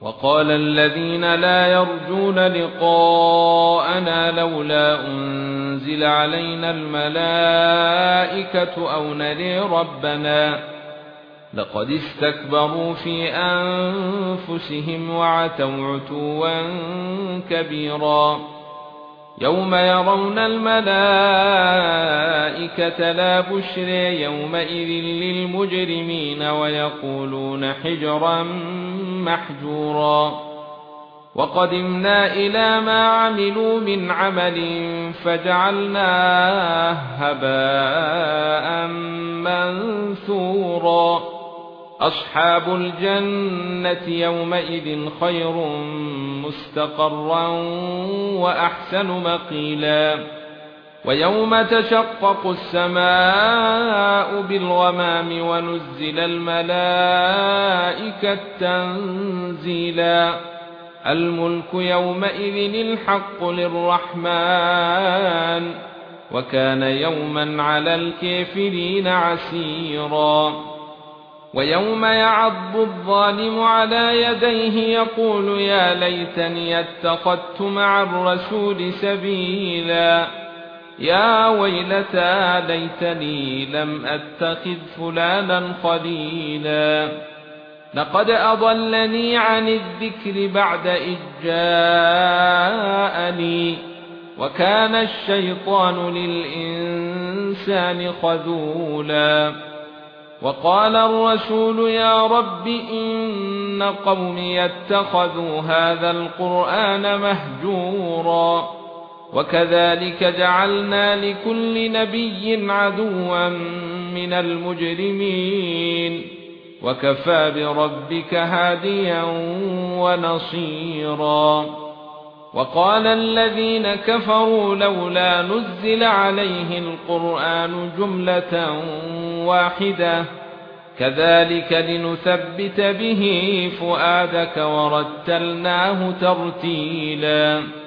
وقال الذين لا يرجون لقاءنا لولا أنزل علينا الملائكة أو نري ربنا لقد استكبروا في أنفسهم وعتوا عتوا كبيرا يوم يرون الملائكة لا بشرى يومئذ للمجرمين ويقولون حجرا محجورا وقدمنا إلى ما عملوا من عمل فجعلناه هباء منثورا أصحاب الجنة يومئذ خير مستقرا وأحسن مقيلا ويوم تشقق السماء بالغمام ونزل الملائكة تنزيلا الملك يومئذ الحق للرحمن وكان يوما على الكافرين عسيرا ويوم يعض الظالم على يديه يقول يا ليتني اتخذت مع الرسول سبيلا يا ويلتى ليتني لم اتخذ فلانا خليلا لقد أضلني عن الذكر بعد إذ جاءني وكان الشيطان للإنسان خذولا وقال الرسول يا رب إن قومي اتخذوا هذا القرآن مهجورا وكذلك جعلنا لكل نبي عدوا من المجرمين وكفى بربك هاديا ونصيرا وقال الذين كفروا لولا نزل عليه القرآن جملة واحدة كذلك لنثبت به فؤادك ورتلناه ترتيلا